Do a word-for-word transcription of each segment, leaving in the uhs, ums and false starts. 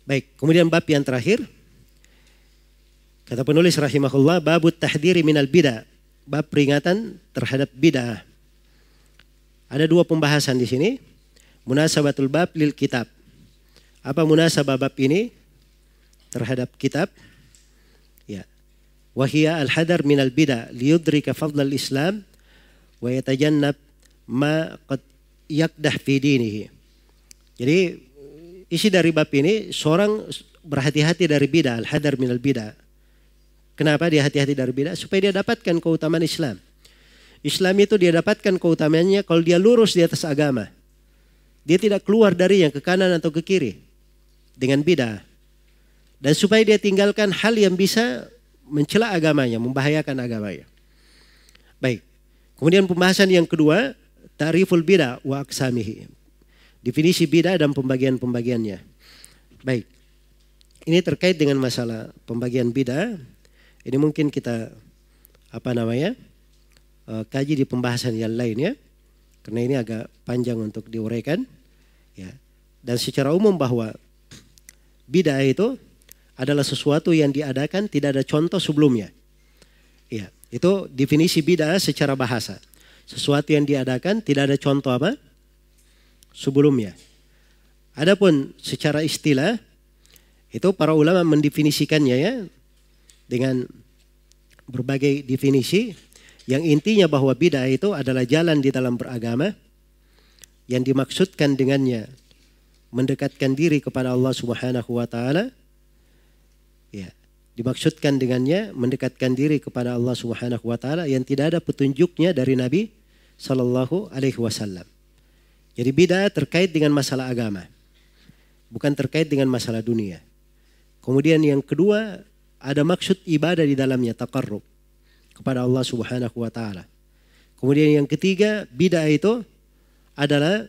Baik, kemudian bab yang terakhir. Kata penulis rahimahullah, babut tahdiri minal bid'ah. Bab peringatan terhadap bid'ah. Ada dua pembahasan di sini. Munasabatul bab lil kitab. Apa munasabah bab ini terhadap kitab? Ya. Wahia al-hadar minal bid'ah liyudrika fadlal Islam wa yatajannab ma qad yakdah fi dinihi. Jadi isi dari bab ini seorang berhati-hati dari bid'ah, al-hadar minal bid'ah. Kenapa dia hati-hati dari bid'ah? Supaya dia dapatkan keutamaan Islam. Islam itu dia dapatkan keutamaannya kalau dia lurus di atas agama. Dia tidak keluar dari yang ke kanan atau ke kiri dengan bid'ah. Dan supaya dia tinggalkan hal yang bisa mencela agamanya, membahayakan agamanya. Baik. Kemudian pembahasan yang kedua, ta'riful bid'ah wa aqsamihi. Definisi bid'ah dan pembagian-pembagiannya. Baik. Ini terkait dengan masalah pembagian bid'ah. Ini mungkin kita apa namanya uh, kaji di pembahasan yang lain ya, karena ini agak panjang untuk diuraikan ya. Dan secara umum bahwa bid'ah itu adalah sesuatu yang diadakan tidak ada contoh sebelumnya. Ya, itu definisi bid'ah secara bahasa. Sesuatu yang diadakan tidak ada contoh apa sebelumnya. Adapun secara istilah itu para ulama mendefinisikannya ya dengan berbagai definisi yang intinya bahwa bid'ah itu adalah jalan di dalam beragama yang dimaksudkan dengannya mendekatkan diri kepada Allah Subhanahu wa taala. Ya, dimaksudkan dengannya mendekatkan diri kepada Allah Subhanahu wa taala yang tidak ada petunjuknya dari Nabi sallallahu alaihi wasallam. Jadi bid'ah terkait dengan masalah agama, bukan terkait dengan masalah dunia. Kemudian yang kedua, ada maksud ibadah di dalamnya, taqarrub kepada Allah Subhanahu wa taala. Kemudian yang ketiga, bid'ah itu adalah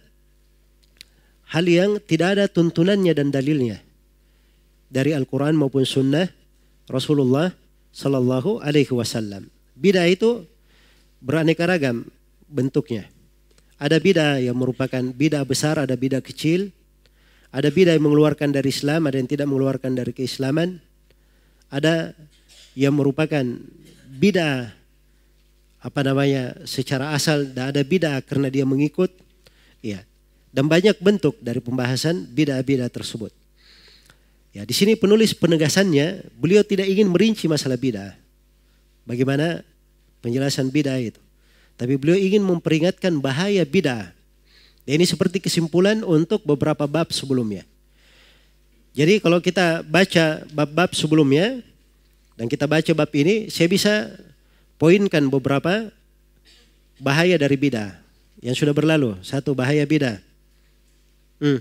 hal yang tidak ada tuntunannya dan dalilnya dari Al-Quran maupun Sunnah Rasulullah Sallallahu Alaihi Wasallam. Bid'ah itu beraneka ragam bentuknya. Ada bid'ah yang merupakan bid'ah besar, ada bid'ah kecil. Ada bid'ah yang mengeluarkan dari Islam, ada yang tidak mengeluarkan dari keislaman. Ada yang merupakan bid'ah apa namanya secara asal, dan ada bid'ah karena dia mengikut. Ya. Dan banyak bentuk dari pembahasan bid'ah-bid'ah tersebut. Ya, di sini penulis penegasannya, beliau tidak ingin merinci masalah bid'ah. Bagaimana penjelasan bid'ah itu. Tapi beliau ingin memperingatkan bahaya bid'ah. Dan ini seperti kesimpulan untuk beberapa bab sebelumnya. Jadi kalau kita baca bab-bab sebelumnya dan kita baca bab ini, saya bisa poinkan beberapa bahaya dari bid'ah yang sudah berlalu. Satu, bahaya bid'ah. Hmm.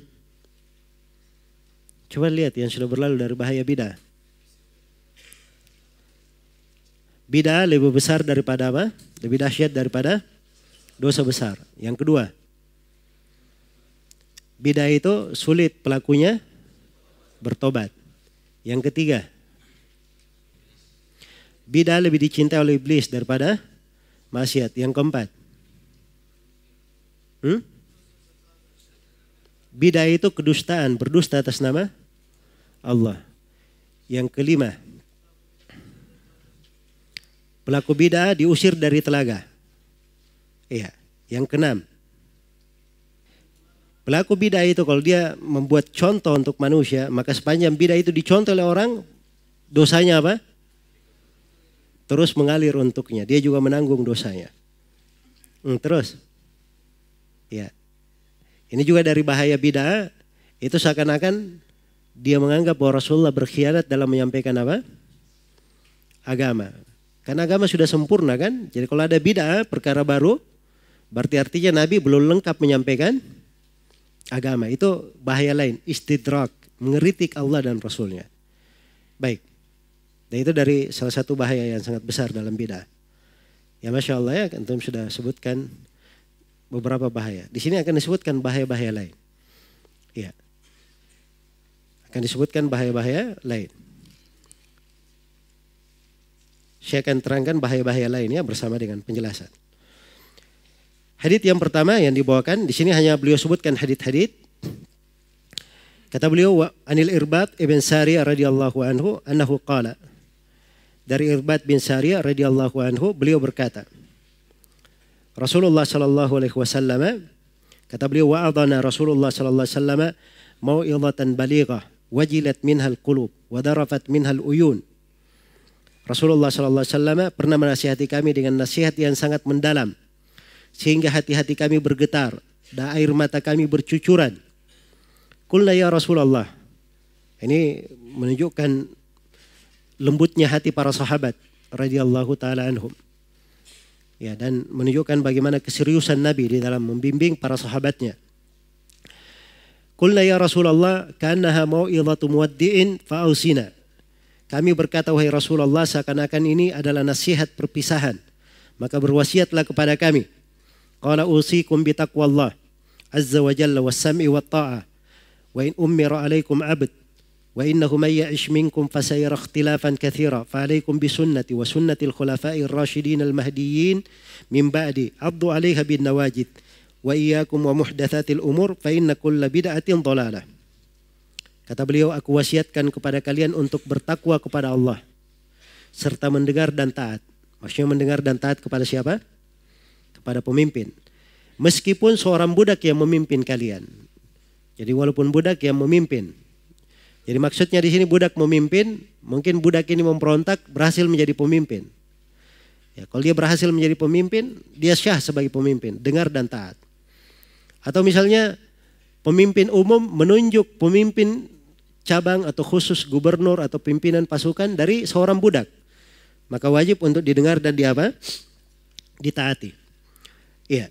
Coba lihat yang sudah berlalu dari bahaya bid'ah. Bid'ah lebih besar daripada apa? Lebih dahsyat daripada dosa besar. Yang kedua, bid'ah itu sulit pelakunya bertobat. Yang ketiga, bid'ah lebih dicintai oleh iblis daripada maksiat. Yang keempat, hmm? bid'ah itu kedustaan, berdusta atas nama Allah. Yang kelima, pelaku bid'ah diusir dari telaga. Iya. Yang keenam, pelaku bid'ah itu kalau dia membuat contoh untuk manusia, maka sepanjang bid'ah itu dicontoh oleh orang, dosanya apa? Terus mengalir untuknya. Dia juga menanggung dosanya. Hmm, terus. Ya. Ini juga dari bahaya bid'ah, itu seakan-akan dia menganggap bahwa Rasulullah berkhianat dalam menyampaikan apa? Agama. Karena agama sudah sempurna kan? Jadi kalau ada bid'ah, perkara baru, berarti artinya Nabi belum lengkap menyampaikan agama. Itu bahaya lain, istidrak, mengeritik Allah dan Rasulnya. Baik. Dan itu dari salah satu bahaya yang sangat besar dalam bid'ah. Ya Masya Allah ya, antum sudah sebutkan beberapa bahaya. Di sini akan disebutkan bahaya-bahaya lain. Ya. Akan disebutkan bahaya-bahaya lain. Saya akan terangkan bahaya-bahaya lainnya bersama dengan penjelasan. Hadits yang pertama yang dibawakan di sini hanya beliau sebutkan hadits-hadits Kata beliau, wa anil Irbad ibn Sariyah radhiyallahu anhu annahu qala. Dari Irbad bin Sariyah radhiyallahu anhu beliau berkata, Rasulullah sallallahu alaihi wasallam, kata beliau, wa'adana Rasulullah sallallahu alaihi wasallam mau'izatan balighah wajilat minhal qulub wa darafat minhal uyun. Rasulullah sallallahu alaihi wasallam pernah menasihati kami dengan nasihat yang sangat mendalam sehingga hati-hati kami bergetar dan air mata kami bercucuran. Qulna ya Rasulullah. Ini menunjukkan lembutnya hati para sahabat radhiyallahu taala anhum. Ya, dan menunjukkan bagaimana keseriusan Nabi di dalam membimbing para sahabatnya. Qulna ya Rasulullah ka'annaha mau'izatu muwaddi'in fa'ausina. Kami berkata, wahai Rasulullah, seakan-akan ini adalah nasihat perpisahan, maka berwasiatlah kepada kami. Qala usikum bitaqwallah azza wa jalla was-sam'i wat-ta'ah wa in ummira alaikum 'abd wa innahu may ya'ish minkum fasayara ikhtilafan katsira fa alaikum bi sunnati wa sunnatil khulafa'ir rasyidin al-mahdiyyin min ba'di 'addu 'alaiha bin nawajid wa iyyakum wa muhdatsatil umur fa inna kulla bid'atin dhalalah. Kata beliau, aku wasiatkan kepada kalian untuk bertakwa kepada Allah serta mendengar dan taat. Maksudnya mendengar dan taat kepada siapa? Kepada pemimpin. Meskipun seorang budak yang memimpin kalian. Jadi walaupun budak yang memimpin. Jadi maksudnya di sini budak memimpin, mungkin budak ini memberontak berhasil menjadi pemimpin. Ya, kalau dia berhasil menjadi pemimpin, dia syah sebagai pemimpin, dengar dan taat. Atau misalnya pemimpin umum menunjuk pemimpin cabang atau khusus gubernur atau pimpinan pasukan dari seorang budak. Maka wajib untuk didengar dan di apa? Ditaati. Iya.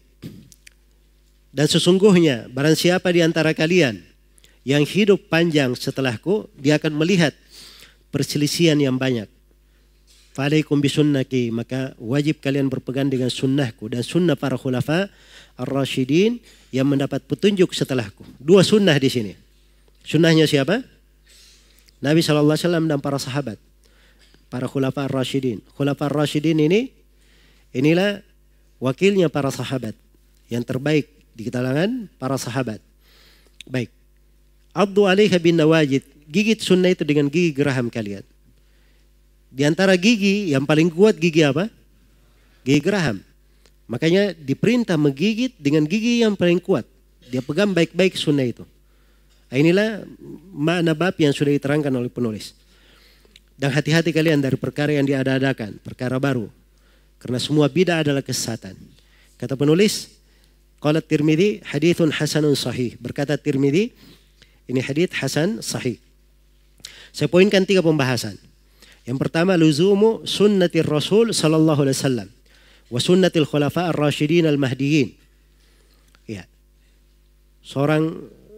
Dan sesungguhnya barang siapa di antara kalian yang hidup panjang setelahku, dia akan melihat perselisihan yang banyak. Fa'alaikum bisunnati, maka wajib kalian berpegang dengan sunnahku dan sunnah para khulafa ar-rasyidin yang mendapat petunjuk setelahku. Dua sunnah di sini. Sunnahnya siapa? Nabi shallallahu alaihi wasallam dan para sahabat. Para khulafa ar-rasyidin. Khulafa ar-rasyidin ini, inilah wakilnya para sahabat yang terbaik di kalangan para sahabat. Baik. Addu 'alaiha bin nawajid. Gigit sunnah itu dengan gigi geraham kalian. Di antara gigi yang paling kuat gigi apa? Gigi geraham. Makanya diperintah menggigit dengan gigi yang paling kuat. Dia pegang baik-baik sunnah itu. Inilah makna bab yang sudah diterangkan oleh penulis. Dan hati-hati kalian dari perkara yang diada-adakan, perkara baru. Karena semua bid'ah adalah kesesatan. Kata penulis, qala Tirmidzi haditsun hasanun sahih. Berkata Tirmidzi, ini hadits hasan sahih. Saya poinkan tiga pembahasan. Yang pertama, luzumu sunnatir Rasul sallallahu alaihi wasallam wa sunnatil khulafa ar-rasyidin al-mahdiyyin. Ya. Seorang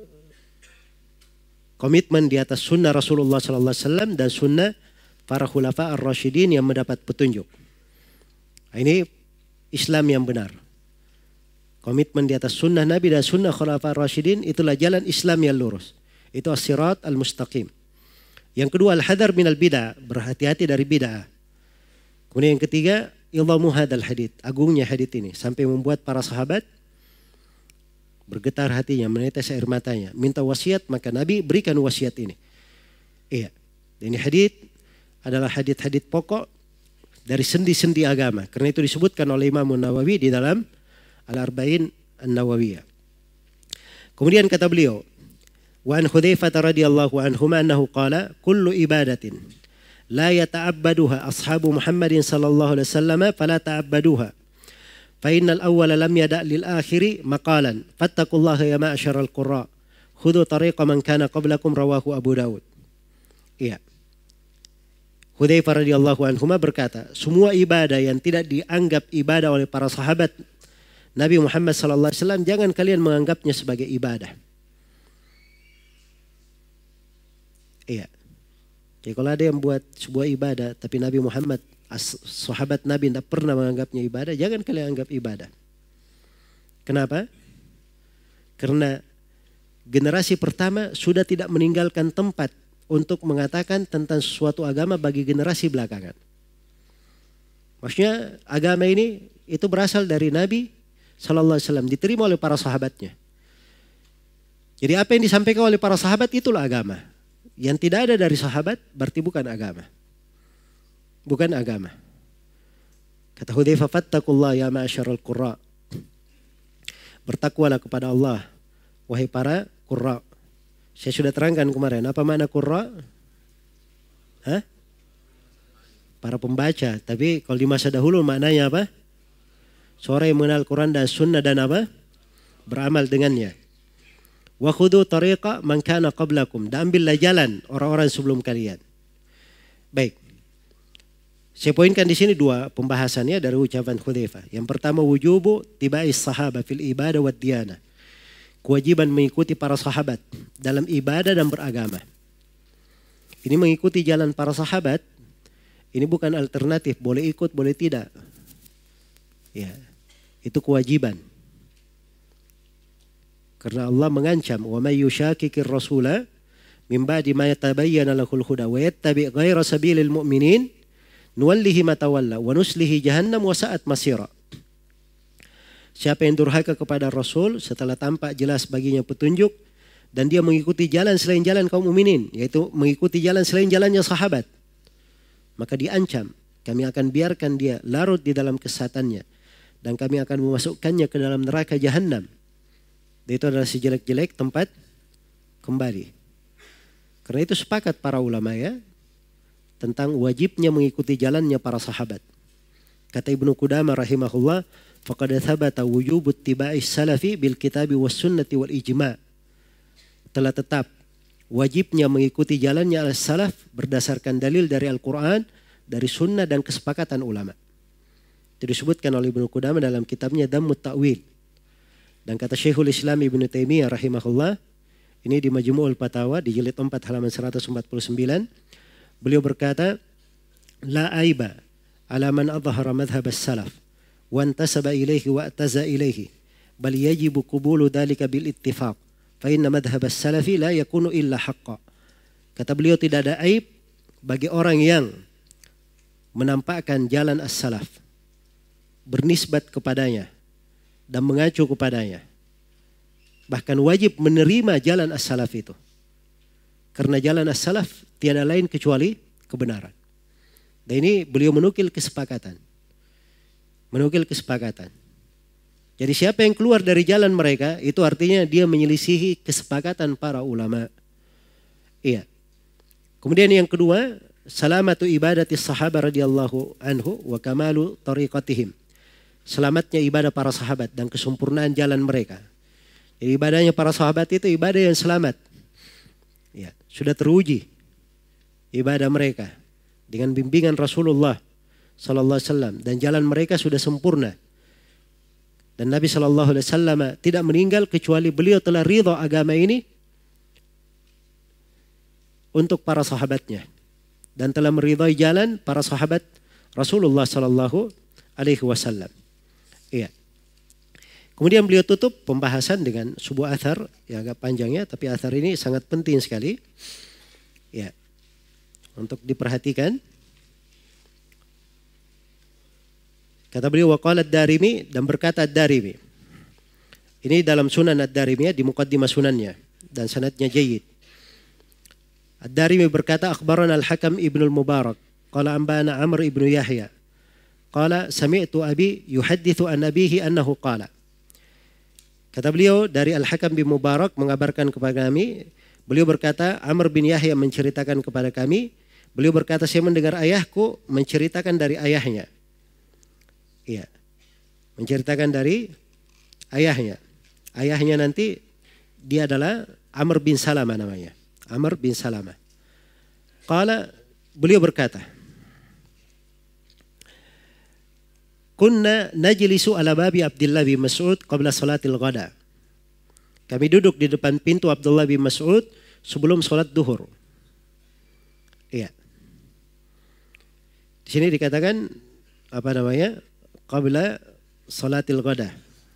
komitmen di atas sunnah Rasulullah sallallahu alaihi wasallam dan sunnah para khulafa ar-rasyidin yang mendapat petunjuk. Ini Islam yang benar. Komitmen di atas sunnah Nabi dan sunnah khulafa ar-rasyidin, itulah jalan Islam yang lurus. Itu as-sirat al-mustaqim. Yang kedua, al-hadar minal bid'ah, berhati-hati dari bid'ah. Kemudian yang ketiga, idhamu hadal hadith, agungnya hadith ini sampai membuat para sahabat bergetar hatinya, menetes air matanya, minta wasiat, maka Nabi berikan wasiat ini. Iya. Ini hadith adalah hadith-hadith pokok dari sendi-sendi agama. Karena itu disebutkan oleh Imam Nawawi di dalam Al-Arba'in An-Nawawiyah. Kemudian kata beliau, wa an Hudzaifah radhiyallahu anhu annahu qala kullu ibadatin la yata'abbaduha ashabu Muhammadin sallallahu alaihi wasallam fala ta'abbaduha fa innal awwala lam yada' lil akhiri maqalan fattaqullaha ya ma'syaral qurra khudhu tariqa man kana qablakum rawahu Abu Daud. Iya. Hudzaifah radhiyallahu anhu berkata, semua ibadah yang tidak dianggap ibadah oleh para sahabat Nabi Muhammad sallallahu alaihi wasallam, jangan kalian menganggapnya sebagai ibadah. Iya. Jadi kalau ada yang buat sebuah ibadah tapi Nabi Muhammad, sahabat Nabi tidak pernah menganggapnya ibadah, jangan kalian anggap ibadah. Kenapa? Karena generasi pertama sudah tidak meninggalkan tempat untuk mengatakan tentang suatu agama bagi generasi belakangan. Maksudnya agama ini itu berasal dari Nabi sallallahu alaihi wasallam, diterima oleh para sahabatnya. Jadi apa yang disampaikan oleh para sahabat itulah agama. Yang tidak ada dari sahabat berarti bukan agama. Bukan agama. Kata Hudzaifah, fattakullah ya ma'asyarul qurra. Bertakwalah kepada Allah, wahai para qurra. Saya sudah terangkan kemarin, apa makna qurra? Hah? Para pembaca. Tapi kalau di masa dahulu maknanya apa? Seorang yang mengenal Quran dan Sunnah dan apa? Beramal dengannya. Wa khudu tariqa man kana qablakum. Dan ambillah jalan orang-orang sebelum kalian. Baik. Saya poinkan di sini dua pembahasannya dari ucapan Hudzaifah. Yang pertama, wujubu tiba'is sahaba fil ibadah wad diyanah. Kewajiban mengikuti para sahabat dalam ibadah dan beragama. Ini mengikuti jalan para sahabat. Ini bukan alternatif, boleh ikut, boleh tidak. Ya, itu kewajiban. Karena Allah mengancam, "Wa may yushaqiqir rasula min ba'di ma yatabayyana lahul huda wa yattabi' ghayra sabilil mu'minin nuwallihi ma tawalla wa nuslihi jahannam wa sa'at masira." Siapa yang durhaka kepada Rasul setelah tampak jelas baginya petunjuk dan dia mengikuti jalan selain jalan kaum mukminin, yaitu mengikuti jalan selain jalannya sahabat, maka diancam, kami akan biarkan dia larut di dalam kesesatannya dan kami akan memasukkannya ke dalam neraka jahannam. Itu adalah sejelek-jelek tempat kembali. Karena itu sepakat para ulama ya tentang wajibnya mengikuti jalannya para sahabat. Kata Ibnu Qudamah rahimahullah, faqad thabata wujubut tiba'is salafi bil kitabi was sunnati wal ijma'. Telah tetap wajibnya mengikuti jalannya al-salaf berdasarkan dalil dari Al-Quran, dari sunnah dan kesepakatan ulama. Itu disebutkan oleh Ibnu Qudamah dalam kitabnya Dhammut Ta'wil. Dan kata Syekhul Islam Ibnu Taimiyah rahimahullah, ini di Majmu'ul Fatawa di jilid empat halaman seratus empat puluh sembilan, beliau berkata, la aiba ala man adhara madhhab as-salaf wa antasaba ilaihi wa ataza ilaihi bal yajibu qubulu dhalika bil ittifaq fa inna madhhab as-salafi la yakunu illa haqqa. Kata beliau, tidak ada aib bagi orang yang menampakkan jalan as-salaf, bernisbat kepadanya dan mengacu kepadanya. Bahkan wajib menerima jalan as-salaf itu. Karena jalan as-salaf tiada lain kecuali kebenaran. Dan ini beliau menukil kesepakatan. Menukil kesepakatan. Jadi siapa yang keluar dari jalan mereka, itu artinya dia menyelisihi kesepakatan para ulama. Iya. Kemudian yang kedua, salamatu ibadati sahabat radhiyallahu anhu wa kamalu tariqatihim. Selamatnya ibadah para sahabat dan kesempurnaan jalan mereka. Jadi ibadahnya para sahabat itu ibadah yang selamat. Ya, sudah teruji ibadah mereka dengan bimbingan Rasulullah sallallahu alaihi wasallam dan jalan mereka sudah sempurna. Dan Nabi sallallahu alaihi wasallam tidak meninggal kecuali beliau telah ridha agama ini untuk para sahabatnya dan telah meridhai jalan para sahabat Rasulullah sallallahu alaihi wasallam. Iya. Kemudian beliau tutup pembahasan dengan sebuah athar yang agak panjangnya, tapi athar ini sangat penting sekali. Ya. Untuk diperhatikan. Kata beliau, waqala ad-Darimi, dan berkata ad-Darimi. Ini dalam Sunan ad-Darimi di muqaddimah sunannya dan sanadnya jayyid. Ad-Darimi berkata, akhbarana al-Hakam ibnu al-Mubarak qala ambana Amr ibnu Yahya qala sami'tu abi yuhaddithu an abihi annahu qala. Kata beliau, dari Al-Hakam bin Mubarak mengabarkan kepada kami, beliau berkata, Amr bin Yahya menceritakan kepada kami, beliau berkata, saya mendengar ayahku menceritakan dari ayahnya. Iya. Menceritakan dari ayahnya. Ayahnya nanti dia adalah Amr bin Salamah namanya. Amr bin Salamah. Qala, beliau berkata, kunna najlisu ala babi Abdullah bin Mas'ud qabla salatil ghada. Kami duduk di depan pintu Abdullah bin Mas'ud sebelum salat duhur. Iya. Di sini dikatakan apa namanya? Qabla salatil ghada.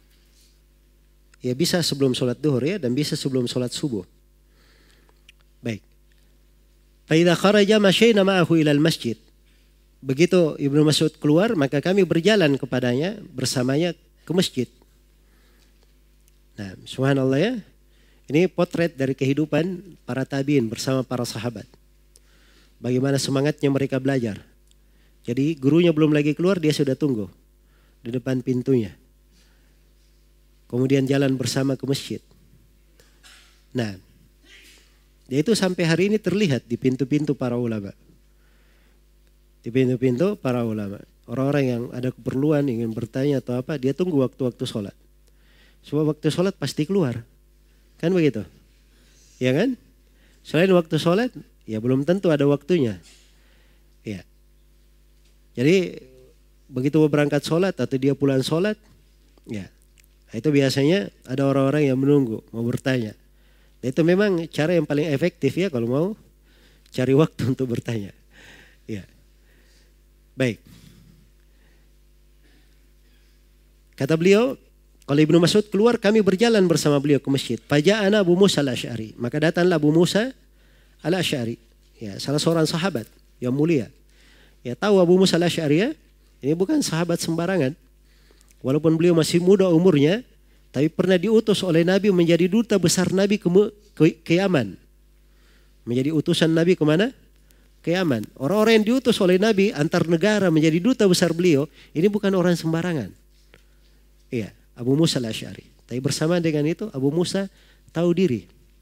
Ya bisa sebelum salat duhur ya dan bisa sebelum salat subuh. Baik. Fa idza kharaja masyayna ma'ahu ila al-masjid. Begitu Ibnu Mas'ud keluar, maka kami berjalan kepadanya bersamanya ke masjid. Nah, subhanallah ya. Ini potret dari kehidupan para tabiin bersama para sahabat. Bagaimana semangatnya mereka belajar. Jadi gurunya belum lagi keluar, dia sudah tunggu di depan pintunya. Kemudian jalan bersama ke masjid. Nah, dia itu sampai hari ini terlihat di pintu-pintu para ulama. Di pintu-pintu para ulama. Orang-orang yang ada keperluan ingin bertanya atau apa, dia tunggu waktu-waktu sholat. Sebab waktu sholat pasti keluar. Kan begitu? Ya kan? Selain waktu sholat, ya belum tentu ada waktunya. Ya. Jadi begitu berangkat sholat atau dia pulang sholat, ya itu biasanya ada orang-orang yang menunggu, mau bertanya. Dan itu memang cara yang paling efektif ya kalau mau cari waktu untuk bertanya. Ya. Baik. Kata beliau, kalau Ibnu Mas'ud keluar, kami berjalan bersama beliau ke masjid. Faja'ana Abu Musa al-Asy'ari. Maka datanglah Abu Musa al-Asy'ari. Ya, salah seorang sahabat yang mulia. Ya, tahu Abu Musa al-Asy'ari ya? Ini bukan sahabat sembarangan. Walaupun beliau masih muda umurnya, tapi pernah diutus oleh Nabi menjadi duta besar Nabi ke, ke, ke Yaman. Menjadi utusan Nabi kemana? Ke Yaman. Orang-orang yang diutus oleh Nabi antar negara menjadi duta besar beliau, ini bukan orang sembarangan. Iya. Abu Musa al-Asy'ari. Tapi bersama dengan itu Abu Musa tahu diri.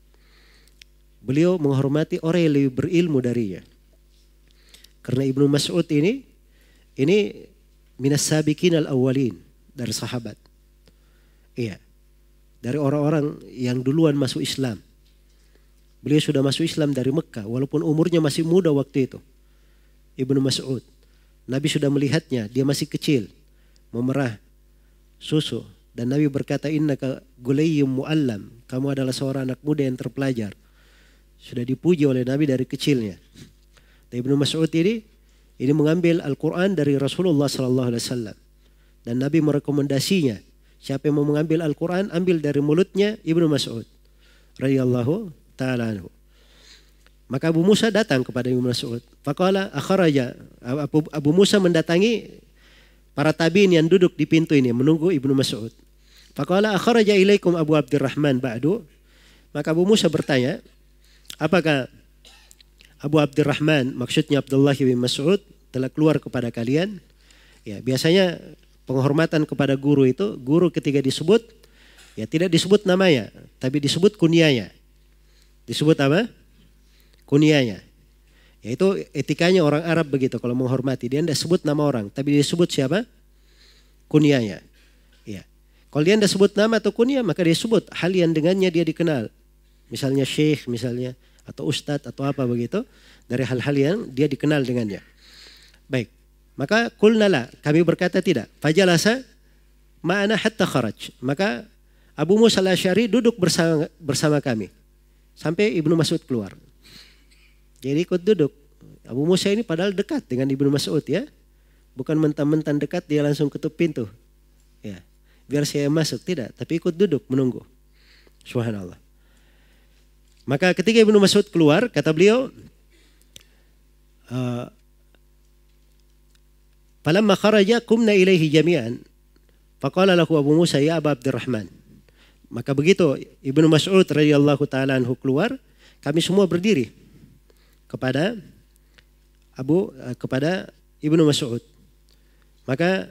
Beliau menghormati orang yang lebih berilmu darinya. Karena Ibnu Mas'ud ini, ini minas sabiqin al-awwalin, dari sahabat. Iya. Dari orang-orang yang duluan masuk Islam. Beliau sudah masuk Islam dari Mekah, walaupun umurnya masih muda waktu itu. Ibnu Mas'ud. Nabi sudah melihatnya, dia masih kecil. Memerah susu. Dan Nabi berkata, innaka gulayyum mu'allam. Kamu adalah seorang anak muda yang terpelajar. Sudah dipuji oleh Nabi dari kecilnya. Dan Ibnu Mas'ud ini, ini mengambil Al-Quran dari Rasulullah sallallahu alaihi wasallam. Dan Nabi merekomendasinya. Siapa yang mau mengambil Al-Quran, ambil dari mulutnya Ibnu Mas'ud radhiyallahu ta'ala anhu. Maka Abu Musa datang kepada Ibnu Mas'ud. Faqala akharaja. Abu, Abu Musa mendatangi para tabi'in yang duduk di pintu ini menunggu Ibnu Mas'ud. Faqala akharaja ilaikum Abu Abdurrahman ba'du. Maka Abu Musa bertanya, apakah Abu Abdurrahman, maksudnya Abdullah bin Mas'ud, telah keluar kepada kalian? Ya, biasanya penghormatan kepada guru itu, guru ketika disebut, ya tidak disebut namanya, tapi disebut kunyanya. Disebut apa? Kunyanya. Yaitu etikanya orang Arab begitu kalau menghormati. Dia tidak sebut nama orang, tapi dia sebut siapa? Kunyanya. Ya. Kalau dia tidak sebut nama atau kunyah, maka dia sebut hal yang dengannya dia dikenal. Misalnya syekh misalnya, atau ustadz atau apa begitu. Dari hal-hal yang dia dikenal dengannya. Baik. Maka kulnala, kami berkata tidak. Fajalasa ma'ana hatta kharaj. Maka Abu Musa al-Asy'ari duduk bersama, bersama kami. Sampai Ibnu Mas'ud keluar. Jadi ikut duduk. Abu Musa ini padahal dekat dengan Ibnu Mas'ud ya. Bukan mentang-mentang dekat dia langsung ketuk pintu. Ya. Biar saya masuk, tidak. Tapi ikut duduk menunggu. Subhanallah. Maka ketika Ibnu Mas'ud keluar, kata beliau, uh, falamma kharaja kumna ilaihi jami'an. Faqala lahu Abu Musa ya Aba Abdurrahman. Maka begitu Ibnu Mas'ud radhiyallahu ta'ala anhu keluar, kami semua berdiri kepada Abu uh, kepada Ibnu Mas'ud. Maka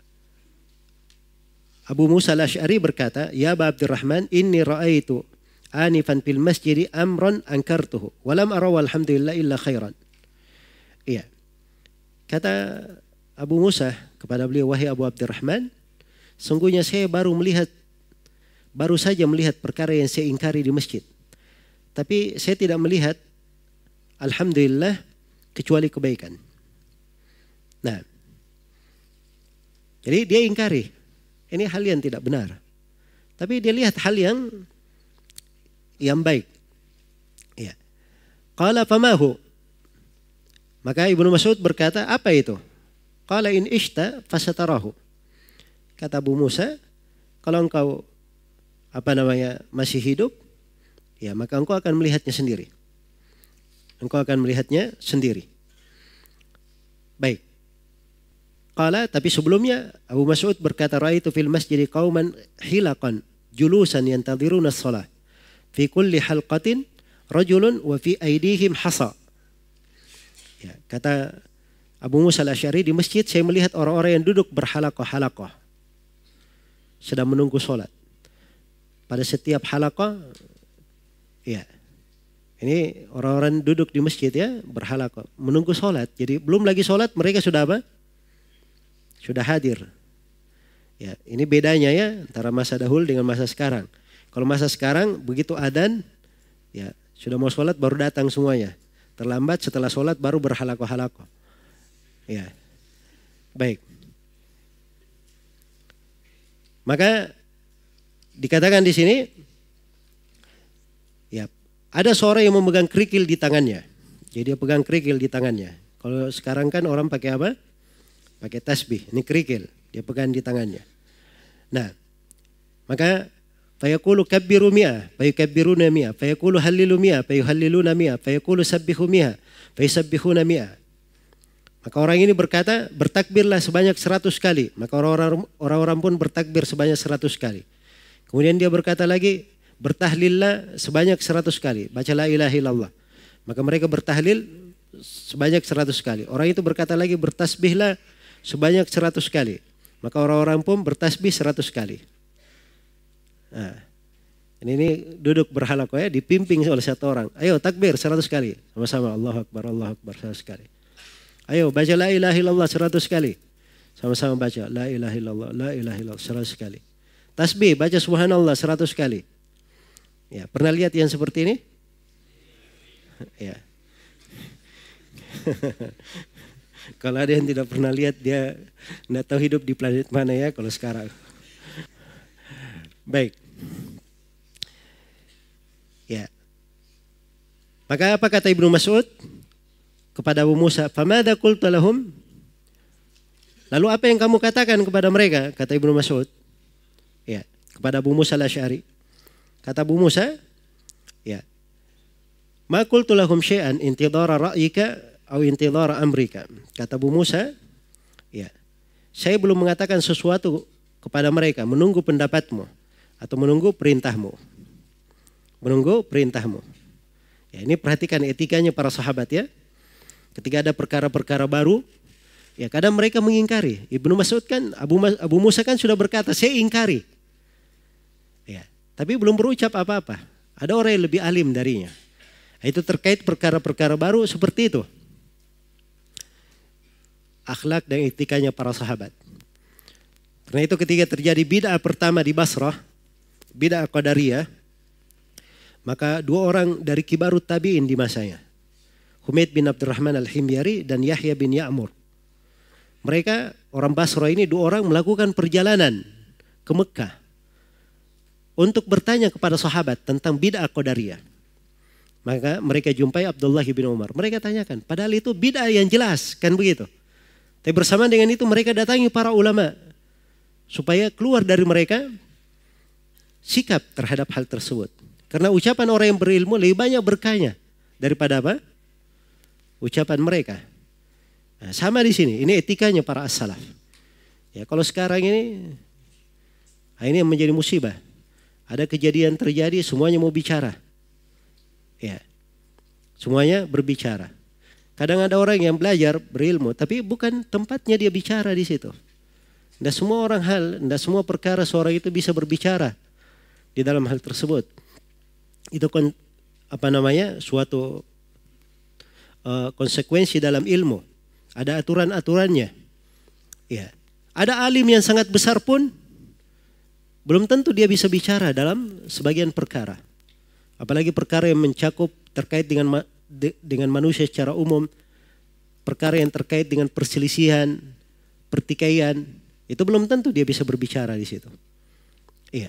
Abu Musa al-Asy'ari berkata, ya Aba Abdurrahman, inni ra'aitu anifan fil masjidi amran ankartuhu walam ara walhamdulillah illa khairan. Iya. Kata Abu Musa kepada beliau, wahai Abu Abdurrahman, sungguhnya saya baru melihat baru saja melihat perkara yang saya ingkari di masjid. Tapi saya tidak melihat alhamdulillah kecuali kebaikan. Nah. Jadi dia ingkari. Ini hal yang tidak benar. Tapi dia lihat hal yang yang baik. Ya. Qala famahu. Maka Ibnu Mas'ud berkata, apa itu? Qala in ishta fasatarahu. Kata Abu Musa, kalau engkau apa namanya masih hidup, ya maka engkau akan melihatnya sendiri. Engkau akan melihatnya sendiri. Baik. Qala, tapi sebelumnya Abu Mas'ud berkata, ra'aitu fil masjidi qauman hilaqan julusan yantadhiruna as-shalah. fi kulli halqatin rajulun wa fi aydihim hasa. Ya, kata Abu Musa al-Asy'ari, di masjid saya melihat orang-orang yang duduk berhalaqah-halaqah sedang menunggu sholat. Pada setiap halaqah, ya, ini orang-orang duduk di masjid ya berhalaqah menunggu sholat. Jadi belum lagi sholat mereka sudah apa? Sudah hadir. Ya, ini bedanya ya antara masa dahulu dengan masa sekarang. Kalau masa sekarang begitu adzan, ya sudah mau sholat baru datang semuanya. Terlambat setelah sholat baru berhalaqah-halaqah. Ya, baik. Maka dikatakan di sini, ya ada seorang yang memegang kerikil di tangannya. Jadi dia pegang kerikil di tangannya. Kalau sekarang kan orang pakai apa? Pakai tasbih. Ini kerikil, dia pegang di tangannya. Nah, maka fayaqulu kabbiru mi'ah, fayukabbiruna mi'ah, fayaqulu hallilu mi'ah, fayuhalliluna mi'ah, fayaqulu sabbihu mi'ah, fayusabbihuna mi'ah. Maka orang ini berkata, bertakbirlah sebanyak seratus kali. Maka orang-orang orang-orang pun bertakbir sebanyak seratus kali. Kemudian dia berkata lagi, bertahlillah sebanyak seratus kali. Baca la ilaha illallah. Maka mereka bertahlil sebanyak seratus kali. Orang itu berkata lagi, bertasbihlah sebanyak seratus kali. Maka orang-orang pun bertasbih seratus kali. Nah, ini, ini duduk berhalaqah ya, dipimpin oleh satu orang. Ayo takbir seratus kali. Sama-sama Allahu Akbar, Allahu Akbar seratus kali. Ayo baca la ilaha illallah seratus kali. Sama-sama baca la ilaha illallah, la ilaha illallah seratus kali. Tasbih baca subhanallah seratus kali. Ya, pernah lihat yang seperti ini? Ya. Kalau ada yang tidak pernah lihat, dia tidak tahu hidup di planet mana ya kalau sekarang. Baik. Ya. Maka apa kata Ibnu Mas'ud kepada Abu Musa? Famada qulta lahum? Lalu apa yang kamu katakan kepada mereka? Kata Ibnu Mas'ud. Ya, kepada Abu Musa al-Asy'ari. Kata Abu Musa, ya. Ma qultu lahum syai'an intidara ra'yika atau intidara amrika. Kata Abu Musa, ya. Saya belum mengatakan sesuatu kepada mereka, menunggu pendapatmu atau menunggu perintahmu. Menunggu perintahmu. Ya, ini perhatikan etikanya para sahabat ya. Ketika ada perkara-perkara baru, ya kadang mereka mengingkari. Ibnu Mas'ud kan, Abu, Abu Musa kan sudah berkata, saya ingkari. Ya, tapi belum berucap apa-apa. Ada orang yang lebih alim darinya. Itu terkait perkara-perkara baru seperti itu. Akhlak dan etikanya para sahabat. Karena itu ketika terjadi bid'ah pertama di Basrah, bid'ah Qadariyah, maka dua orang dari kibarut tabi'in di masanya, Humaid bin Abdurrahman al-Himyari dan Yahya bin Ya'mur. Mereka orang Basra ini dua orang melakukan perjalanan ke Mekah untuk bertanya kepada sahabat tentang bid'ah Qadariyah. Maka mereka jumpai Abdullah bin Umar. Mereka tanyakan, padahal itu bid'ah yang jelas, kan begitu. Tapi bersamaan dengan itu mereka datangi para ulama supaya keluar dari mereka sikap terhadap hal tersebut. Karena ucapan orang yang berilmu lebih banyak berkahnya daripada apa? Ucapan mereka. Nah, sama di sini, ini etikanya para as-salaf. Ya, kalau sekarang ini, nah ini yang menjadi musibah. Ada kejadian terjadi, semuanya mau bicara. Ya, semuanya berbicara. Kadang ada orang yang belajar berilmu, tapi bukan tempatnya dia bicara di situ. Tidak semua orang hal, tidak semua perkara seorang itu bisa berbicara di dalam hal tersebut. Itu kon, apa namanya, suatu uh, konsekuensi dalam ilmu. Ada aturan-aturannya. Ya, ada alim yang sangat besar pun belum tentu dia bisa bicara dalam sebagian perkara. Apalagi perkara yang mencakup terkait dengan dengan manusia secara umum, perkara yang terkait dengan perselisihan, pertikaian, itu belum tentu dia bisa berbicara di situ. Iya.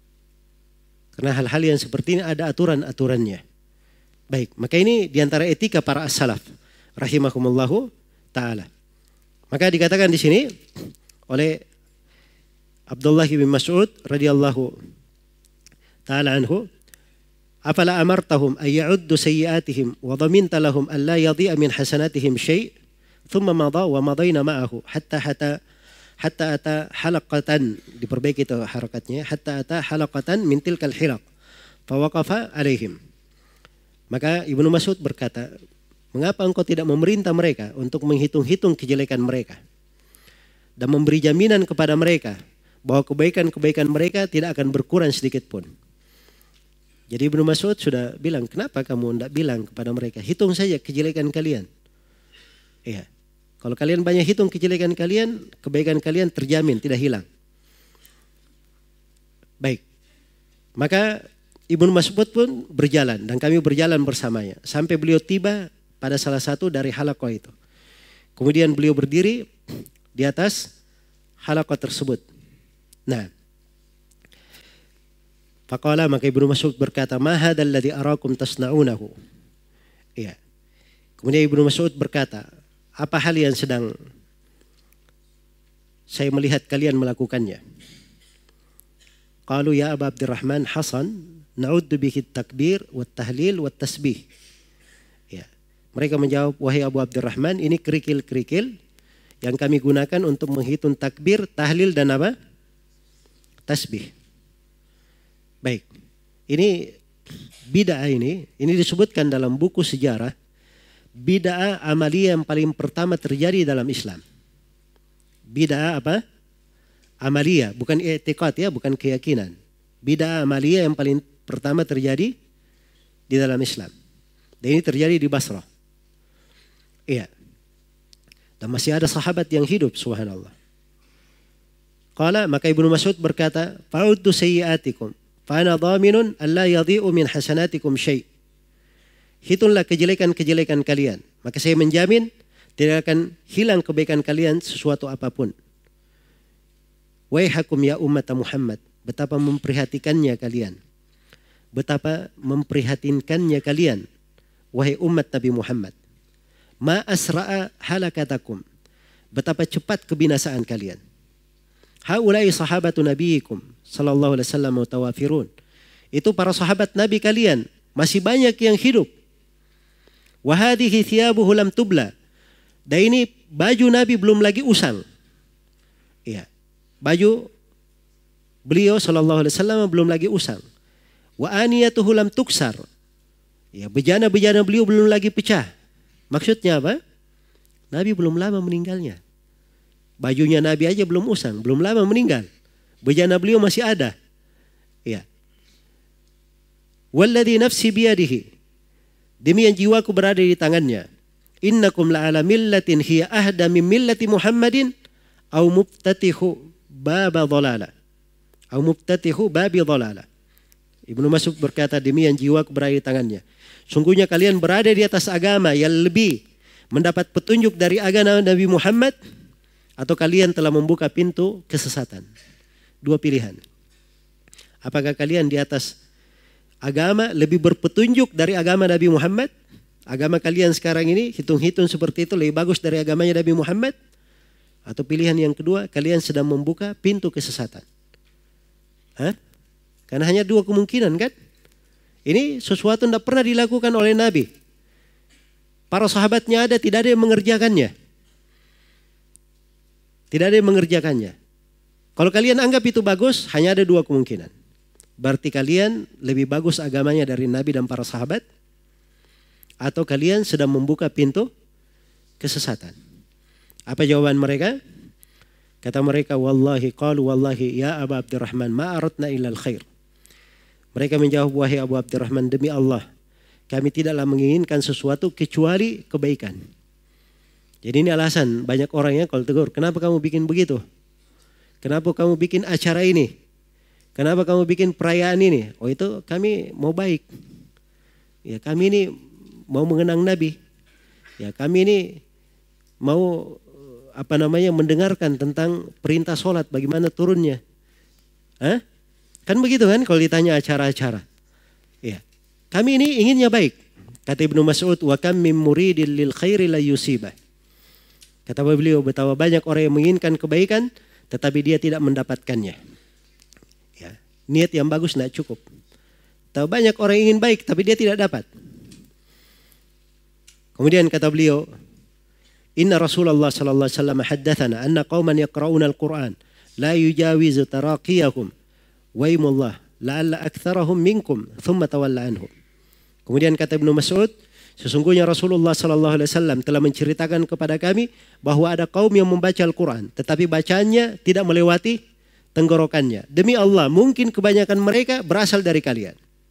Karena hal-hal yang seperti ini ada aturan-aturannya. Baik, maka ini diantara etika para as-salaf rahimahumullahu ta'ala. Maka dikatakan di sini oleh Abdullah bin Mas'ud radhiyallahu ta'ala anhu, afala amartahum ay ya'uddu sayyi'atihim wa dhaminta lahum an la yadhi'a min hasanatihim syai' thumma madha wa madayna ma'ahu hatta hatta hatta ata halaqatan, diperbaiki itu harakatnya, hatta ata halaqatan min tilkal hilaq Fawaqafa alaihim. Maka Ibnu Mas'ud berkata, mengapa engkau tidak memerintah mereka untuk menghitung-hitung kejelekan mereka dan memberi jaminan kepada mereka bahwa kebaikan-kebaikan mereka tidak akan berkurang sedikit pun. Jadi Ibnu Mas'ud sudah bilang, kenapa kamu tidak bilang kepada mereka, hitung saja kejelekan kalian. Iya. Kalau kalian banyak hitung kejelekan kalian, kebaikan kalian terjamin, tidak hilang. Baik. Maka Ibnu Mas'ud pun berjalan dan kami berjalan bersamanya. Sampai beliau tiba pada salah satu dari halaqah itu. Kemudian beliau berdiri di atas halaqah tersebut. Nah. Faqala, maka Ibnu Mas'ud berkata, ma hadzal ladzi arakum tasna'unahu. Iya. Kemudian Ibnu Mas'ud berkata, apa hal yang sedang saya melihat kalian melakukannya? Qalu ya Aba Abdurrahman Hasan, na'uddu bihi takbir wa tahlil wa tasbih. Ya. Mereka menjawab, wahai Abu Abdurrahman, ini kerikil-kerikil yang kami gunakan untuk menghitung takbir, tahlil dan apa? Tasbih. Baik. Ini bid'ah ini, ini disebutkan dalam buku sejarah. Bid'ah amaliyah yang paling pertama terjadi dalam Islam. Bid'ah apa? Amaliyah, bukan i'tiqad ya, bukan keyakinan. Bid'ah amaliyah yang paling pertama terjadi di dalam Islam. Dan ini terjadi di Basrah. Iya. Dan masih ada sahabat yang hidup, subhanallah. Qala, maka Ibnu Mas'ud berkata, fa'uddu sayyi'atikum, fa ana dhaminun an la yadhi'u min hasanatikum syai'. Hitunglah kejelekan-kejelekan kalian, maka saya menjamin tidak akan hilang kebaikan kalian sesuatu apapun. Waihakum ya umat Muhammad, betapa memprihatikannya kalian. Betapa memprihatinkannya kalian, wahai umat Nabi Muhammad. Ma asra'a halakatakum, betapa cepat kebinasaan kalian. Haulai sahabatu nabiyikum sallallahu alaihi wasallam mutawafirun. Itu para sahabat Nabi kalian, masih banyak yang hidup. Wa hadhihi thiyabuhu lam tubla. Dan ini baju Nabi belum lagi usang. Iya. Baju beliau sallallahu alaihi wasallam belum lagi usang. Wa aniyatuhu lam tuksar. Ya, bejana-bejana beliau belum lagi pecah. Maksudnya apa? Nabi belum lama meninggalnya. Bajunya Nabi aja belum usang, belum lama meninggal. Bejana beliau masih ada. Ya. Walladzi nafsi biyadihi. Demi yang jiwaku berada di tangannya. Innakum la'ala millatin hiya ahda min millati Muhammadin au mubtatihu baba dhalala. Au mubtatihu babi dhalala. Ibnu Mas'ud berkata, demi yang jiwaku berada di tangannya. Sungguhnya kalian berada di atas agama yang lebih mendapat petunjuk dari agama Nabi Muhammad, atau kalian telah membuka pintu kesesatan. Dua pilihan. Apakah kalian di atas agama lebih berpetunjuk dari agama Nabi Muhammad? Agama kalian sekarang ini hitung-hitung seperti itu lebih bagus dari agamanya Nabi Muhammad? Atau pilihan yang kedua, kalian sedang membuka pintu kesesatan. Hah? Karena hanya dua kemungkinan kan? Ini sesuatu yang tidak pernah dilakukan oleh Nabi. Para sahabatnya ada, tidak ada yang mengerjakannya. Tidak ada yang mengerjakannya. Kalau kalian anggap itu bagus, hanya ada dua kemungkinan. Berarti kalian lebih bagus agamanya dari Nabi dan para sahabat, atau kalian sedang membuka pintu kesesatan. Apa jawaban mereka? Kata mereka, wallahi qalu wallahi ya Aba Abdurrahman ma aradna illa al-khair. Mereka menjawab, wahai Abu Abdurrahman, demi Allah, kami tidaklah menginginkan sesuatu kecuali kebaikan. Jadi ini alasan banyak orang ya kalau tegur, kenapa kamu bikin begitu? Kenapa kamu bikin acara ini? Kenapa kamu bikin perayaan ini? Oh itu kami mau baik. Ya kami ini mau mengenang Nabi. Ya kami ini mau apa namanya mendengarkan tentang perintah sholat, bagaimana turunnya. Hah? Kan begitu kan kalau ditanya acara-acara. Ya. Kami ini inginnya baik. Kata Ibnu Mas'ud, wa kam min muridin lil khairi la yusibah. Kata beliau, betapa banyak orang yang menginginkan kebaikan tetapi dia tidak mendapatkannya. Ya. Niat yang bagus tidak cukup. Betapa banyak orang yang ingin baik tapi dia tidak dapat. Kemudian kata beliau, inna Rasulullah sallallahu alaihi wasallam haddatsana anna qauman yaqra'una al-Qur'an la yujawizu taraqiyahum wa imullah la'alla aktsarahum minkum thumma tawalla anhum. Kemudian kata Ibnu Mas'ud, sesungguhnya Rasulullah sallallahu alaihi wasallam telah menceritakan kepada kami bahwa ada kaum yang membaca Al-Quran, tetapi bacanya tidak melewati tenggorokannya. Demi Allah, mungkin kebanyakan mereka berasal dari kalian.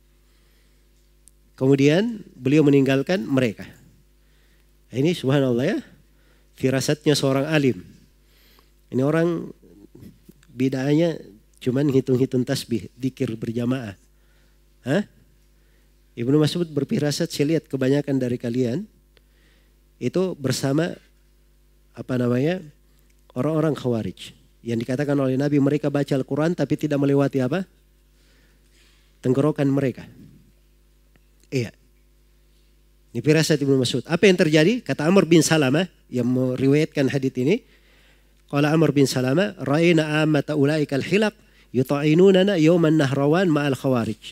Kemudian beliau meninggalkan mereka. Ini subhanallah ya, firasatnya seorang alim. Ini orang bid'ahnya cuman hitung-hitung tasbih, dzikir berjamaah. Hah? Ibnu Mas'ud berfirasat, saya lihat kebanyakan dari kalian itu bersama apa namanya orang-orang Khawarij yang dikatakan oleh Nabi mereka baca Al-Quran tapi tidak melewati apa? Tenggorokan mereka. Iya. Ini firasat Ibnu Mas'ud. Apa yang terjadi? Kata Amr bin Salamah yang meriwayatkan hadits ini. Qala Amr bin Salamah, ra'ayna ammata ulaikal hilaq yuta'inunana yawman nahrawan ma'al Khawarij.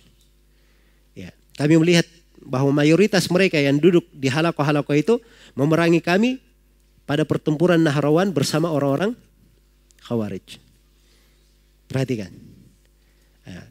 Kami melihat bahwa mayoritas mereka yang duduk di halaqah-halaqah itu memerangi kami pada pertempuran Nahrawan bersama orang-orang Khawarij. Perhatikan. Nah,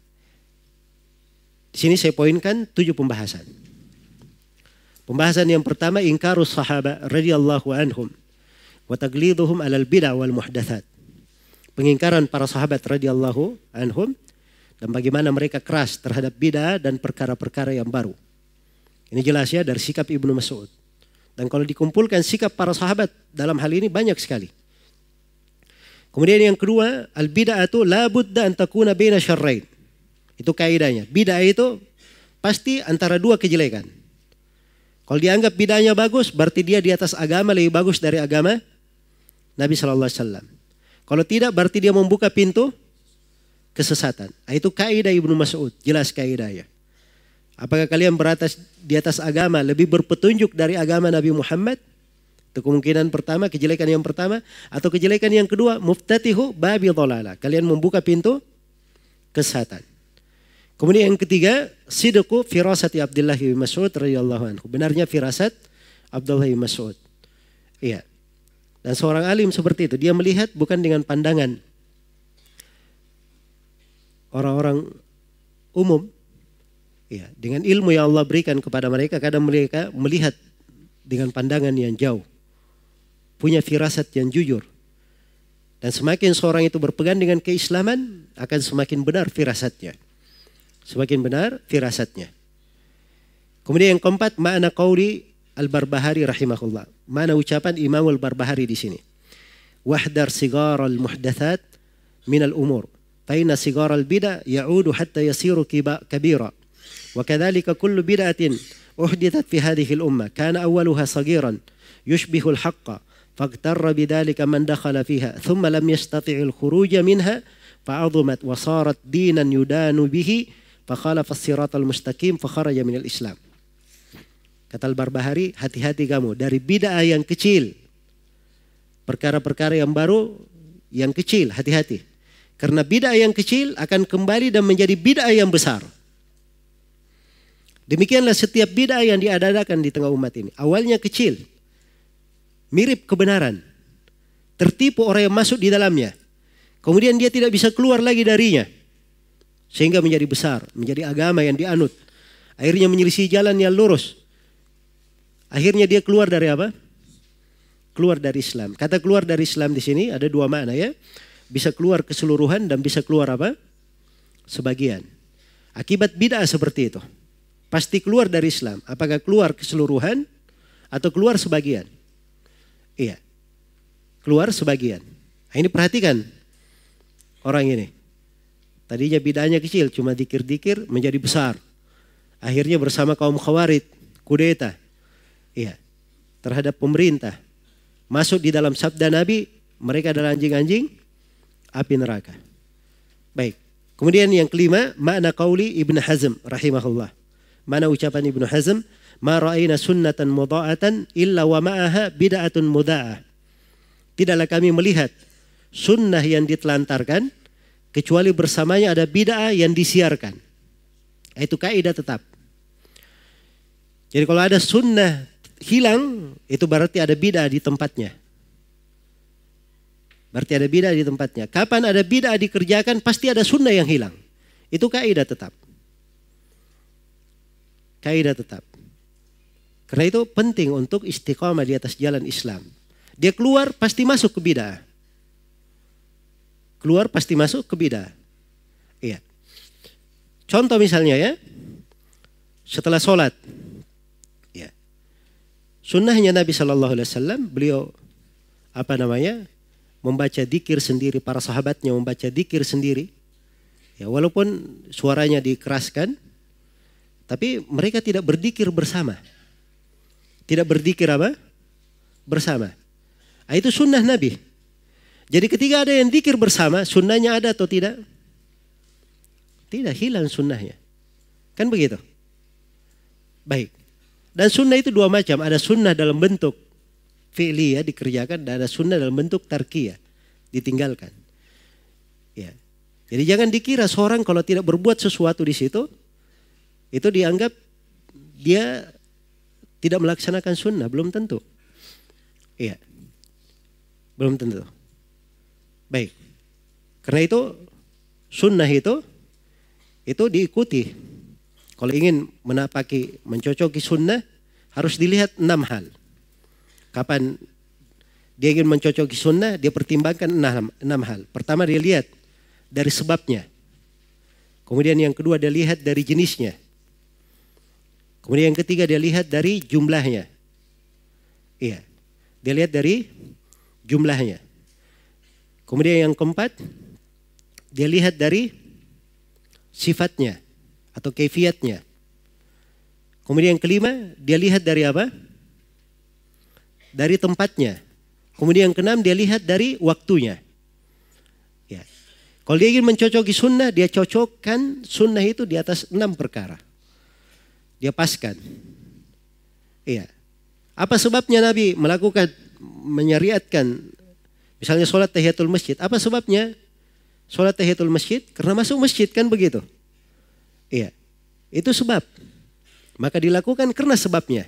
di sini saya poinkan tujuh pembahasan. Pembahasan yang pertama, ingkarus sahaba radhiyallahu anhum wa tagliduhum alal bid'ah wal muhdatsat. Pengingkaran para sahabat radhiyallahu anhum dan bagaimana mereka keras terhadap bid'ah dan perkara-perkara yang baru. Ini jelas ya dari sikap Ibnu Mas'ud. Dan kalau dikumpulkan sikap para sahabat dalam hal ini banyak sekali. Kemudian yang kedua, al-bid'atu la budda an takuna baina syarrain. Itu kaidahnya. Bid'ah itu pasti antara dua kejelekan. Kalau dianggap bid'ahnya bagus, berarti dia di atas agama lebih bagus dari agama Nabi sallallahu alaihi wasallam. Kalau tidak, berarti dia membuka pintu kesesatan. Itu kaidah Ibnu Mas'ud, jelas kaidahnya. Apakah kalian beratas di atas agama lebih berpetunjuk dari agama Nabi Muhammad? Itu kemungkinan pertama, kejelekan yang pertama. Atau kejelekan yang kedua, muftatihu babi dhalala. Kalian membuka pintu kesesatan. Kemudian yang ketiga, sidqu firasati Abdullah bin Mas'ud radhiyallahu anhu. Benarnya firasat Abdullah bin Mas'ud. Iya. Dan seorang alim seperti itu, dia melihat bukan dengan pandangan orang-orang umum, ya, dengan ilmu yang Allah berikan kepada mereka, kadang mereka melihat dengan pandangan yang jauh, punya firasat yang jujur. Dan semakin seorang itu berpegang dengan keislaman, akan semakin benar firasatnya. Semakin benar firasatnya. Kemudian yang keempat, makna qauli Al-Barbahari rahimahullah. Mana ucapan Imam Al-Barbahari di sini. Wahdar sigar al-muhdatsat min al-umur. فإن صغار البدع يعود حتى يصير كبيرا وكذلك كل بدعة أحدثت في هذه الأمة كان أولها صغيرا يشبه الحق فاغتر بذلك من دخل فيها ثم لم يستطع الخروج منها فعظمت وصارت دينا يدان به فخالف الصراط المستقيم فخرج من الإسلام. Kata Al-Barbahari, hati-hati kamu dari bid'ah yang kecil, perkara-perkara yang baru yang kecil, hati-hati. Karena bid'ah yang kecil akan kembali dan menjadi bid'ah yang besar. Demikianlah setiap bid'ah yang diadakan di tengah umat ini. Awalnya kecil, mirip kebenaran, tertipu orang yang masuk di dalamnya. Kemudian dia tidak bisa keluar lagi darinya. Sehingga menjadi besar, menjadi agama yang dianut. Akhirnya menyelisih jalan yang lurus. Akhirnya dia keluar dari apa? Keluar dari Islam. Kata keluar dari Islam di sini ada dua makna ya. Bisa keluar keseluruhan dan bisa keluar apa? Sebagian. Akibat bid'ah seperti itu. Pasti keluar dari Islam. Apakah keluar keseluruhan atau keluar sebagian? Iya. Keluar sebagian. Nah, ini perhatikan orang ini. Tadinya bid'ahnya kecil, cuma dikir-dikir menjadi besar. Akhirnya bersama kaum Khawarij, kudeta. Iya. Terhadap pemerintah. Masuk di dalam sabda Nabi, mereka adalah anjing-anjing api neraka. Baik. Kemudian yang kelima, makna qauli Ibnu Hazm rahimahullah. Mana ucapan Ibnu Hazm, "Ma ra'ayna sunnatan mudha'atan illa wa ma'aha bid'atun mudha'ah." Tidaklah kami melihat sunnah yang ditelantarkan kecuali bersamanya ada bid'ah yang disiarkan. Itu kaidah tetap. Jadi kalau ada sunnah hilang, itu berarti ada bid'ah di tempatnya. Berarti ada bid'ah di tempatnya. Kapan ada bid'ah dikerjakan, pasti ada sunnah yang hilang. Itu kaidah tetap. Kaidah tetap. Karena itu penting untuk istiqamah di atas jalan Islam. Dia keluar pasti masuk ke bid'ah. Keluar pasti masuk ke bid'ah. Iya. Contoh misalnya ya. Setelah sholat. Ya. Sunnahnya Nabi Shallallahu Alaihi Wasallam, beliau apa namanya, membaca dzikir sendiri, para sahabatnya membaca dzikir sendiri. Ya, walaupun suaranya dikeraskan, tapi mereka tidak berzikir bersama. Tidak berzikir apa? Bersama. Nah, itu sunnah Nabi. Jadi ketika ada yang dzikir bersama, sunnahnya ada atau tidak? Tidak, hilang sunnahnya. Kan begitu? Baik. Dan sunnah itu dua macam. Ada sunnah dalam bentuk fi'li ya, dikerjakan, dan ada sunnah dalam bentuk tarkiyah, ditinggalkan. Ya. Jadi jangan dikira seorang kalau tidak berbuat sesuatu di situ, itu dianggap dia tidak melaksanakan sunnah. Belum tentu. Iya. Belum tentu. Baik. Karena itu sunnah itu itu diikuti. Kalau ingin menapaki, mencocoki sunnah, harus dilihat enam hal. Kapan dia ingin mencocoki sunnah, dia pertimbangkan enam, enam hal. Pertama dia lihat dari sebabnya. Kemudian yang kedua dia lihat dari jenisnya. Kemudian yang ketiga dia lihat dari jumlahnya. Iya. Dia lihat dari jumlahnya. Kemudian yang keempat dia lihat dari sifatnya atau kaifiatnya. Kemudian yang kelima dia lihat dari apa? Dari tempatnya. Kemudian yang keenam dia lihat dari waktunya. Ya. Kalau dia ingin mencocoki sunnah, dia cocokkan sunnah itu di atas enam perkara. Dia paskan. Iya. Apa sebabnya Nabi melakukan, menyariatkan, misalnya sholat tahiyatul masjid. Apa sebabnya sholat tahiyatul masjid? Karena masuk masjid kan begitu. Iya. Itu sebab. Maka dilakukan karena sebabnya.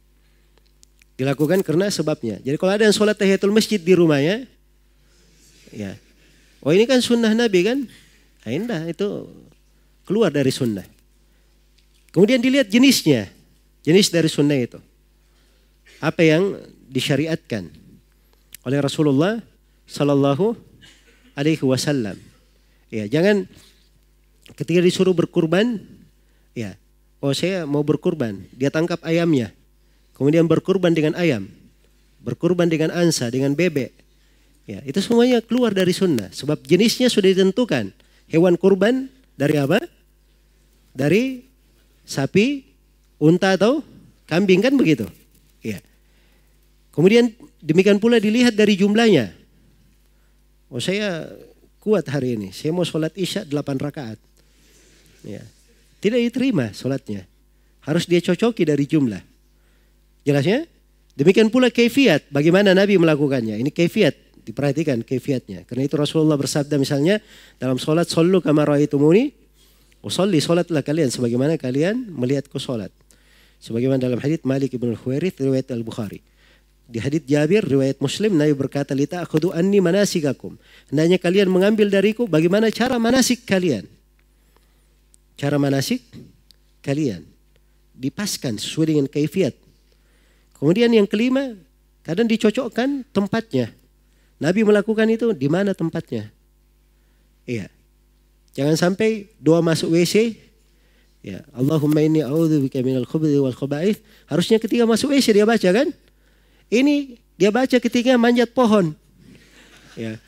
Dilakukan karena sebabnya. Jadi kalau ada yang sholat tahiyatul masjid di rumahnya, ya, oh ini kan sunnah Nabi kan? Nah, indah, itu keluar dari sunnah. Kemudian dilihat jenisnya, jenis dari sunnah itu. Apa yang disyariatkan oleh Rasulullah Sallallahu Alaihi Wasallam. Ya, jangan ketika disuruh berkurban, ya, oh saya mau berkurban, dia tangkap ayamnya. Kemudian berkurban dengan ayam, berkurban dengan ansa, dengan bebek. Ya, itu semuanya keluar dari sunnah. Sebab jenisnya sudah ditentukan. Hewan kurban dari apa? Dari sapi, unta atau kambing kan begitu. Ya. Kemudian demikian pula dilihat dari jumlahnya. Oh saya kuat hari ini, saya mau sholat isya delapan rakaat. Ya. Tidak diterima sholatnya. Harus dia cocoki dari jumlah. Jelasnya? Demikian pula kaifiat, bagaimana Nabi melakukannya. Ini kaifiat, diperhatikan kaifiatnya. Karena itu Rasulullah bersabda misalnya dalam sholat, "Shollu kama ra'aitumuni usolli," sholatlah kalian sebagaimana kalian melihatku sholat. Sebagaimana dalam hadits Malik ibn al-Huwairits riwayat Al-Bukhari. Di hadits Jabir riwayat Muslim, Nabi berkata, "Lita'khudhu anni manasikakum." Hendaknya kalian mengambil dariku bagaimana cara manasik kalian. Cara manasik kalian dipaskan sesuai dengan kaifiat. Kemudian yang kelima, kadang dicocokkan tempatnya. Nabi melakukan itu di mana tempatnya. Iya. Jangan sampai doa masuk W C, ya, Allahumma inni a'udzubika minal khubuthi wal khaba'ith. Harusnya ketika masuk W C dia baca kan? Ini dia baca ketika manjat pohon. Ya.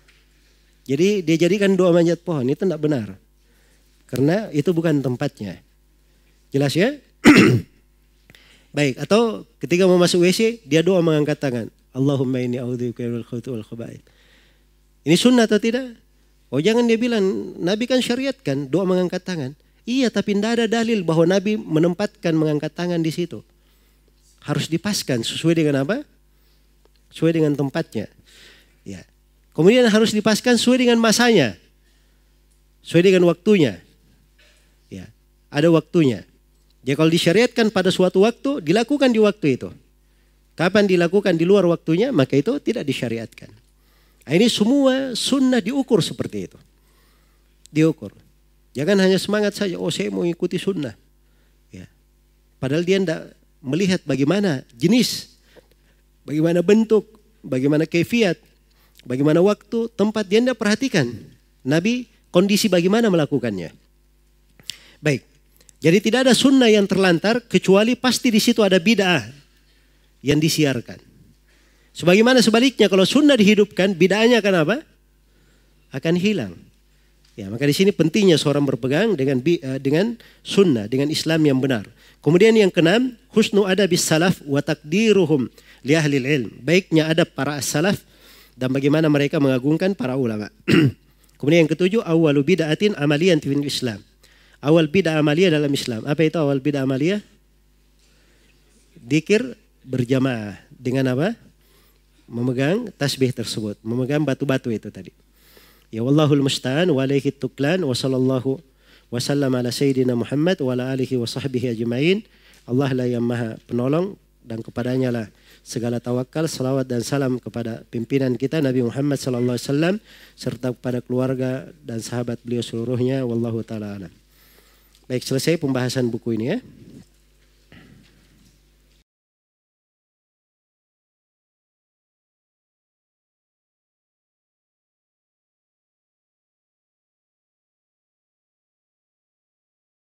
Jadi dia jadikan doa manjat pohon, itu tidak benar. Karena itu bukan tempatnya. Jelas ya? Baik, atau ketika mau masuk W C, dia doa mengangkat tangan. Allahumma inni a'udzubika minal khubuthi wal khaba'ith. Ini sunnah atau tidak? Oh jangan dia bilang, Nabi kan syariatkan doa mengangkat tangan. Iya, tapi tidak ada dalil bahwa Nabi menempatkan mengangkat tangan di situ. Harus dipaskan sesuai dengan apa? Sesuai dengan tempatnya. Ya. Kemudian harus dipaskan sesuai dengan masanya. Sesuai dengan waktunya. Ya. Ada waktunya. Jadi kalau disyariatkan pada suatu waktu, dilakukan di waktu itu. Kapan dilakukan di luar waktunya, maka itu tidak disyariatkan. Nah, ini semua sunnah diukur seperti itu. Diukur. Jangan hanya semangat saja, oh saya mau ikuti sunnah. Ya. Padahal dia tidak melihat bagaimana jenis, bagaimana bentuk, bagaimana kefiat, bagaimana waktu, tempat, dia tidak perhatikan. Nabi kondisi bagaimana melakukannya. Baik, jadi tidak ada sunnah yang terlantar kecuali pasti di situ ada bid'ah yang disiarkan. Sebagaimana sebaliknya kalau sunnah dihidupkan, bid'ahnya akan apa? Akan hilang. Ya, maka di sini pentingnya seorang berpegang dengan dengan sunnah, dengan Islam yang benar. Kemudian yang keenam, husnu adabis salaf wa taqdiruhum li ahlil ilm. Baiknya adab para as-salaf dan bagaimana mereka mengagungkan para ulama. Kemudian yang ketujuh, awwalu bid'atin amaliyan fil Islam. Awal bid'ah amaliyah dalam Islam. Apa itu awal bid'ah amaliyah? Dzikir berjamaah dengan apa? Memegang tasbih tersebut, memegang batu-batu itu tadi. Ya wallahul musta'an wa alaihi tuklan wa sallallahu wa sallam ala sayyidina Muhammad wa ala alihi wa sahbihi ajma'in. Allah lah yang maha penolong dan kepadanya lah segala tawakal, salawat dan salam kepada pimpinan kita Nabi Muhammad sallallahu alaihi wasallam serta kepada keluarga dan sahabat beliau seluruhnya. Wallahu ta'ala alam. Baik, selesai pembahasan buku ini ya.